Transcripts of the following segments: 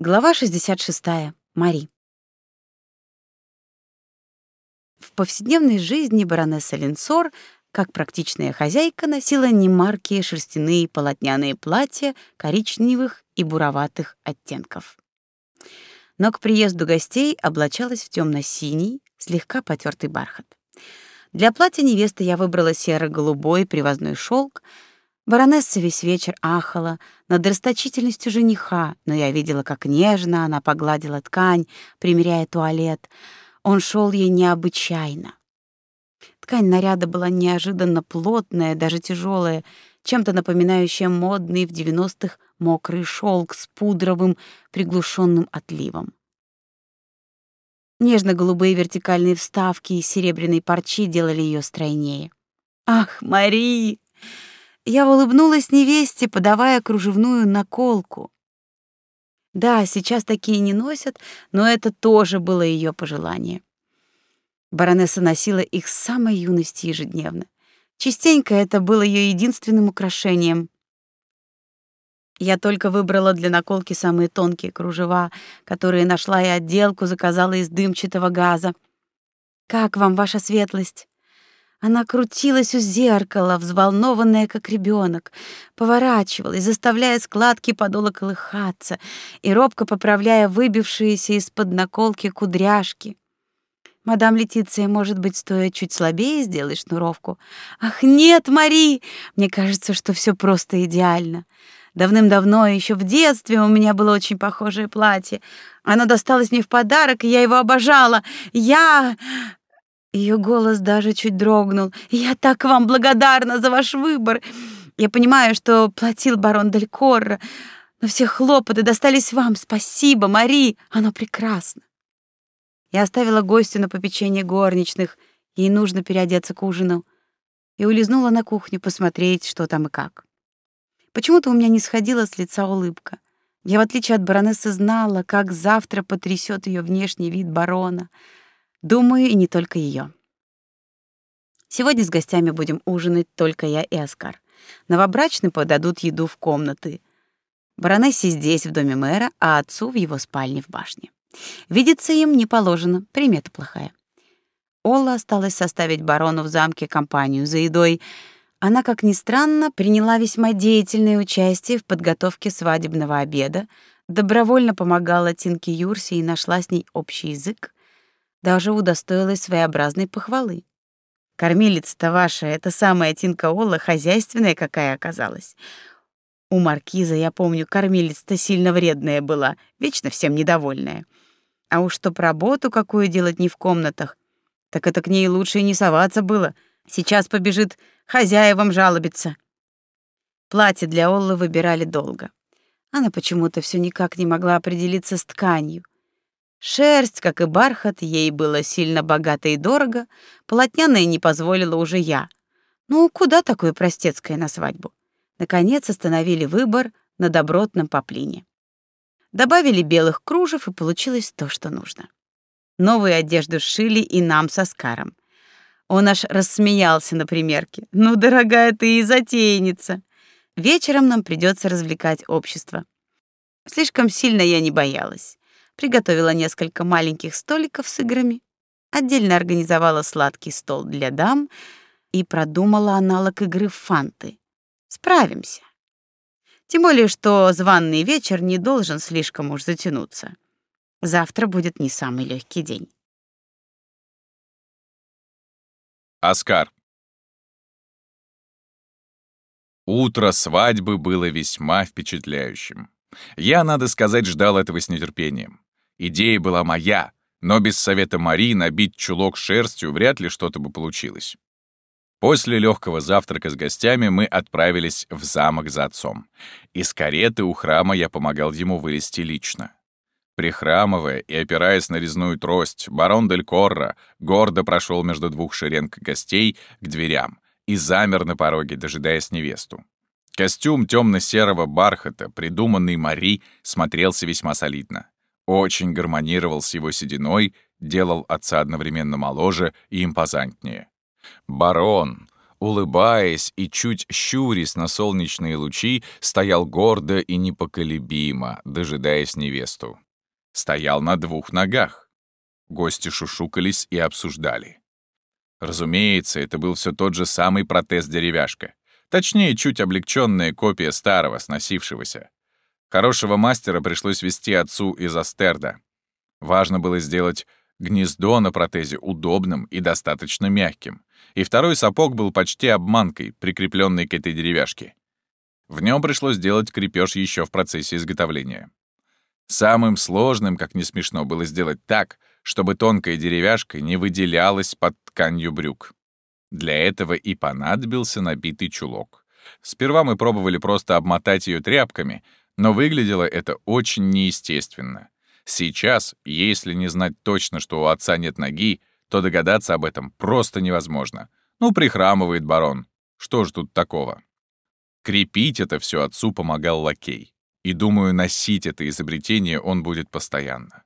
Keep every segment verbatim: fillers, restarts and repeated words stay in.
Глава шестьдесят шестая. Мари. В повседневной жизни баронесса Линсор, как практичная хозяйка, носила немаркие шерстяные полотняные платья коричневых и буроватых оттенков. Но к приезду гостей облачалась в темно-синий, слегка потертый бархат. Для платья невесты я выбрала серо-голубой привозной шелк. Баронесса весь вечер ахала над расточительностью жениха, но я видела, как нежно она погладила ткань, примеряя туалет. Он шел ей необычайно. Ткань наряда была неожиданно плотная, даже тяжелая, чем-то напоминающая модный в девяностых мокрый шелк с пудровым приглушенным отливом. Нежно-голубые вертикальные вставки из серебряной парчи делали ее стройнее. «Ах, Мари!» Я улыбнулась невесте, подавая кружевную наколку. Да, сейчас такие не носят, но это тоже было ее пожелание. Баронесса носила их с самой юности ежедневно. Частенько это было ее единственным украшением. Я только выбрала для наколки самые тонкие кружева, которые нашла, и отделку заказала из дымчатого газа. «Как вам, ваша светлость?» Она крутилась у зеркала, взволнованная, как ребенок, поворачивалась, заставляя складки подола колыхаться и робко поправляя выбившиеся из-под наколки кудряшки. «Мадам Летиция, может быть, стоит чуть слабее сделать шнуровку?» «Ах, нет, Мари! Мне кажется, что все просто идеально. Давным-давно, еще в детстве, у меня было очень похожее платье. Оно досталось мне в подарок, и я его обожала. Я...» Ее голос даже чуть дрогнул. «Я так вам благодарна за ваш выбор. Я понимаю, что платил барон Дель Корро, но все хлопоты достались вам. Спасибо, Мари, оно прекрасно». Я оставила гостю на попечение горничных, ей нужно переодеться к ужину, и улизнула на кухню посмотреть, что там и как. Почему-то у меня не сходила с лица улыбка. Я, в отличие от баронессы, знала, как завтра потрясет ее внешний вид барона. Думаю, и не только ее. Сегодня с гостями будем ужинать только я и Оскар. Новобрачным подадут еду в комнаты. Баронессе здесь, в доме мэра, а отцу в его спальне в башне. Видеться им не положено, примета плохая. Олла осталась составить барону в замке компанию за едой. Она, как ни странно, приняла весьма деятельное участие в подготовке свадебного обеда, добровольно помогала Тинке Юрсе и нашла с ней общий язык. Даже удостоилась своеобразной похвалы. Кормилица-то ваша, эта самая Тинка Олла, хозяйственная какая оказалась. У маркиза, я помню, кормилица-то сильно вредная была, вечно всем недовольная. А уж чтоб работу какую делать не в комнатах, так это к ней лучше и не соваться было. Сейчас побежит хозяевам жалобиться. Платье для Оллы выбирали долго. Она почему-то все никак не могла определиться с тканью. Шерсть, как и бархат, ей было сильно богато и дорого, полотняное не позволила уже я. Ну, куда такое простецкое на свадьбу? Наконец остановили выбор на добротном поплине. Добавили белых кружев, и получилось то, что нужно. Новую одежду сшили и нам с Оскаром. Он аж рассмеялся на примерке. «Ну, дорогая, ты и затейница. Вечером нам придется развлекать общество». Слишком сильно я не боялась. Приготовила несколько маленьких столиков с играми, отдельно организовала сладкий стол для дам и продумала аналог игры в фанты. Справимся. Тем более, что званый вечер не должен слишком уж затянуться. Завтра будет не самый легкий день. Оскар. Утро свадьбы было весьма впечатляющим. Я, надо сказать, ждал этого с нетерпением. Идея была моя, но без совета Мари набить чулок шерстью вряд ли что-то бы получилось. После легкого завтрака с гостями мы отправились в замок за отцом. Из кареты у храма я помогал ему вылезти лично. Прихрамывая и опираясь на резную трость, барон Дель Корро гордо прошел между двух шеренг гостей к дверям и замер на пороге, дожидаясь невесту. Костюм темно-серого бархата, придуманный Мари, смотрелся весьма солидно. Очень гармонировал с его сединой, делал отца одновременно моложе и импозантнее. Барон, улыбаясь и чуть щурясь на солнечные лучи, стоял гордо и непоколебимо, дожидаясь невесту. Стоял на двух ногах. Гости шушукались и обсуждали. Разумеется, это был все тот же самый протез-деревяшка. Точнее, чуть облегченная копия старого, сносившегося. Хорошего мастера пришлось везти отцу из Астерда. Важно было сделать гнездо на протезе удобным и достаточно мягким. И второй сапог был почти обманкой, прикрепленной к этой деревяшке. В нем пришлось делать крепеж еще в процессе изготовления. Самым сложным, как ни смешно, было сделать так, чтобы тонкая деревяшка не выделялась под тканью брюк. Для этого и понадобился набитый чулок. Сперва мы пробовали просто обмотать ее тряпками, но выглядело это очень неестественно. Сейчас, если не знать точно, что у отца нет ноги, то догадаться об этом просто невозможно. Ну, прихрамывает барон. Что ж тут такого? Крепить это все отцу помогал лакей. И, думаю, носить это изобретение он будет постоянно.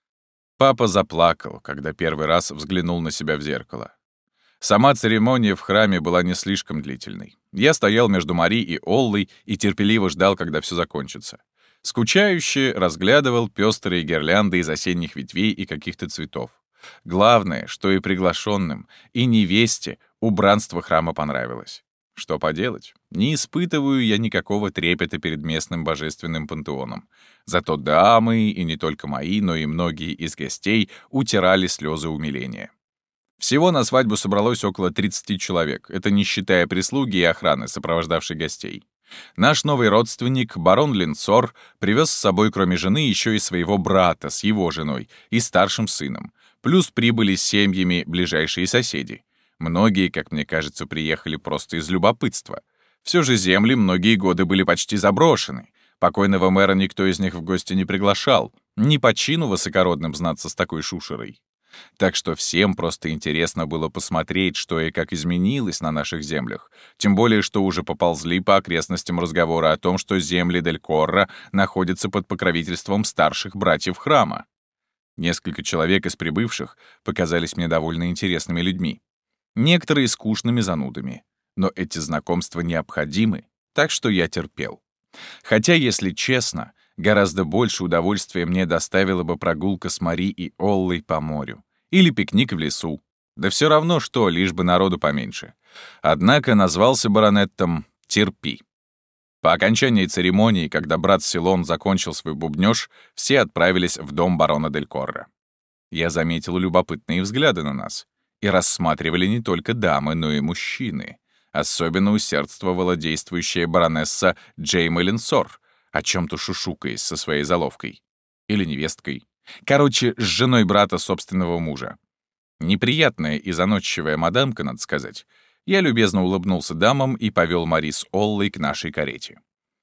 Папа заплакал, когда первый раз взглянул на себя в зеркало. Сама церемония в храме была не слишком длительной. Я стоял между Мари и Оллой и терпеливо ждал, когда все закончится. Скучающе разглядывал пестрые гирлянды из осенних ветвей и каких-то цветов. Главное, что и приглашенным, и невесте убранство храма понравилось. Что поделать? Не испытываю я никакого трепета перед местным божественным пантеоном. Зато дамы, и не только мои, но и многие из гостей, утирали слезы умиления. Всего на свадьбу собралось около тридцати человек, это не считая прислуги и охраны, сопровождавшей гостей. Наш новый родственник, барон Линсор, привез с собой, кроме жены, еще и своего брата с его женой и старшим сыном. Плюс прибыли с семьями ближайшие соседи. Многие, как мне кажется, приехали просто из любопытства. Все же земли многие годы были почти заброшены. Покойного мэра никто из них в гости не приглашал. Не по чину высокородным знаться с такой шушерой. Так что всем просто интересно было посмотреть, что и как изменилось на наших землях. Тем более, что уже поползли по окрестностям разговоры о том, что земли Дель Корро находятся под покровительством старших братьев храма. Несколько человек из прибывших показались мне довольно интересными людьми. Некоторые скучными занудами. Но эти знакомства необходимы, так что я терпел. Хотя, если честно, гораздо больше удовольствия мне доставила бы прогулка с Мари и Оллой по морю. Или пикник в лесу. Да все равно что, лишь бы народу поменьше. Однако назвался баронеттом «Терпи». По окончании церемонии, когда брат Силон закончил свой бубнёж, все отправились в дом барона Дель Корро. Я заметил любопытные взгляды на нас. И рассматривали не только дамы, но и мужчины. Особенно усердствовала действующая баронесса Джейма Линсор, о чем-то шушукаясь со своей заловкой. Или невесткой. Короче, с женой брата собственного мужа. Неприятная и заносчивая мадамка, надо сказать. Я любезно улыбнулся дамам и повел Мари с Оллой к нашей карете.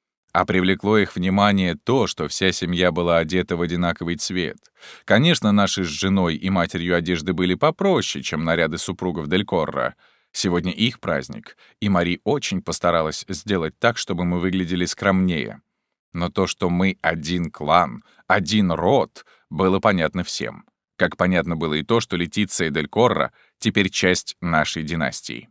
А привлекло их внимание то, что вся семья была одета в одинаковый цвет. Конечно, наши с женой и матерью одежды были попроще, чем наряды супругов Дель Корро. Сегодня их праздник, и Мари очень постаралась сделать так, чтобы мы выглядели скромнее. Но то, что мы один клан, один род, было понятно всем. Как понятно было и то, что Летиция Дель Корро теперь часть нашей династии.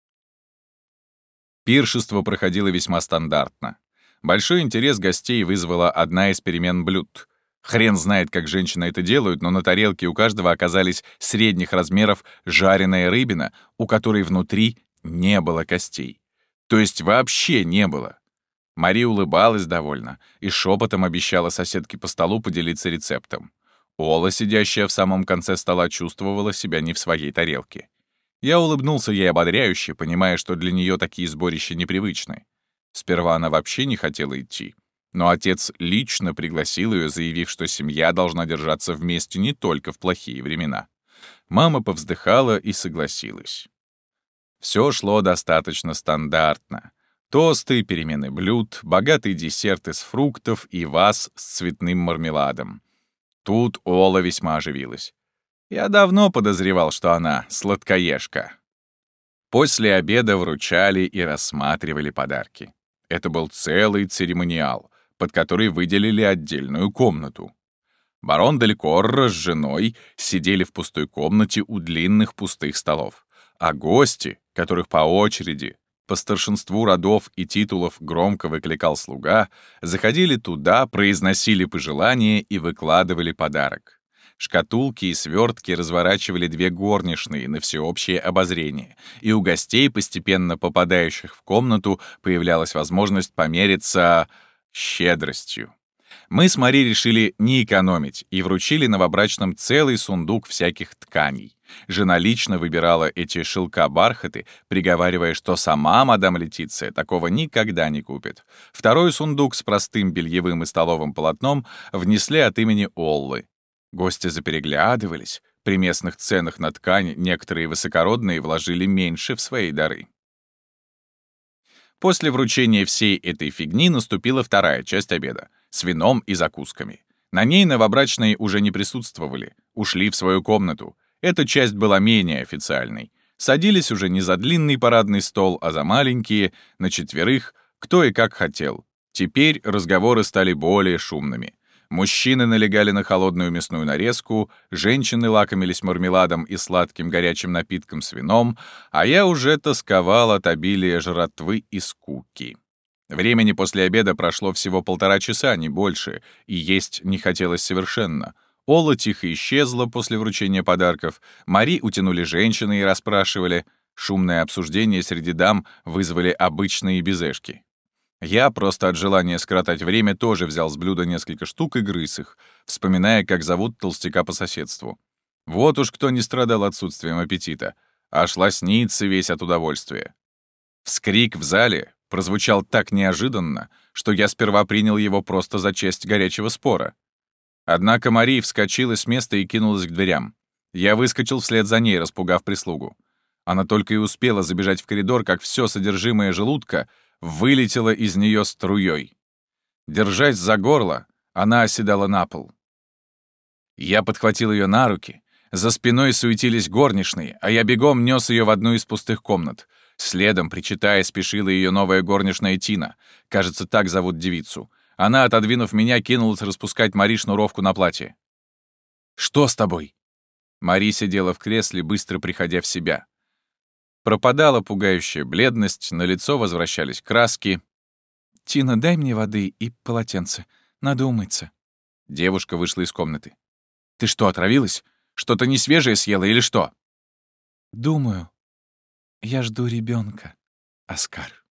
Пиршество проходило весьма стандартно. Большой интерес гостей вызвала одна из перемен блюд. Хрен знает, как женщины это делают, но на тарелке у каждого оказались средних размеров жареная рыбина, у которой внутри не было костей. То есть вообще не было. Мари улыбалась довольно и шепотом обещала соседке по столу поделиться рецептом. Ола, сидящая в самом конце стола, чувствовала себя не в своей тарелке. Я улыбнулся ей ободряюще, понимая, что для нее такие сборища непривычны. Сперва она вообще не хотела идти, но отец лично пригласил ее, заявив, что семья должна держаться вместе не только в плохие времена. Мама повздыхала и согласилась. Все шло достаточно стандартно. Тосты, перемены блюд, богатый десерт из фруктов и ваз с цветным мармеладом. Тут Ола весьма оживилась. Я давно подозревал, что она сладкоежка. После обеда вручали и рассматривали подарки. Это был целый церемониал, под который выделили отдельную комнату. Барон Дель Корро с женой сидели в пустой комнате у длинных пустых столов. а гости, которых по очереди, по старшинству родов и титулов громко выкликал слуга, заходили туда, произносили пожелания и выкладывали подарок. Шкатулки и свертки разворачивали две горничные на всеобщее обозрение, и у гостей, постепенно попадающих в комнату, появлялась возможность помериться щедростью. Мы с Мари решили не экономить и вручили новобрачным целый сундук всяких тканей. Жена лично выбирала эти шелка-бархаты, приговаривая, что сама мадам Летиция такого никогда не купит. Второй сундук с простым бельевым и столовым полотном внесли от имени Оллы. Гости запереглядывались. При местных ценах на ткань некоторые высокородные вложили меньше в свои дары. После вручения всей этой фигни наступила вторая часть обеда с вином и закусками. На ней новобрачные уже не присутствовали, ушли в свою комнату. Эта часть была менее официальной. Садились уже не за длинный парадный стол, а за маленькие, на четверых, кто и как хотел. Теперь разговоры стали более шумными. Мужчины налегали на холодную мясную нарезку, женщины лакомились мармеладом и сладким горячим напитком с вином, а я уже тосковал от обилия жратвы и скуки. Времени после обеда прошло всего полтора часа, не больше, и есть не хотелось совершенно. Ола тихо исчезла после вручения подарков, Мари утянули женщины и расспрашивали. Шумное обсуждение среди дам вызвали обычные безешки. Я, просто от желания скоротать время, тоже взял с блюда несколько штук и грыз их, вспоминая, как зовут толстяка по соседству. Вот уж кто не страдал отсутствием аппетита, аж лоснится весь от удовольствия. Вскрик в зале прозвучал так неожиданно, что я сперва принял его просто за часть горячего спора. Однако Мари вскочила с места и кинулась к дверям. Я выскочил вслед за ней, распугав прислугу. Она только и успела забежать в коридор, как все содержимое желудка вылетело из нее струей. Держась за горло, она оседала на пол. Я подхватил ее на руки. За спиной суетились горничные, а я бегом нес ее в одну из пустых комнат. Следом, причитая, спешила ее новая горничная Тина. Кажется, так зовут девицу. Она, отодвинув меня, кинулась распускать Мари шнуровку на платье. «Что с тобой?» Мари сидела в кресле, быстро приходя в себя. Пропадала пугающая бледность, на лицо возвращались краски. «Тина, дай мне воды и полотенце. Надо умыться». Девушка вышла из комнаты. «Ты что, отравилась? Что-то несвежее съела или что?» «Думаю. Я жду ребенка, Оскар».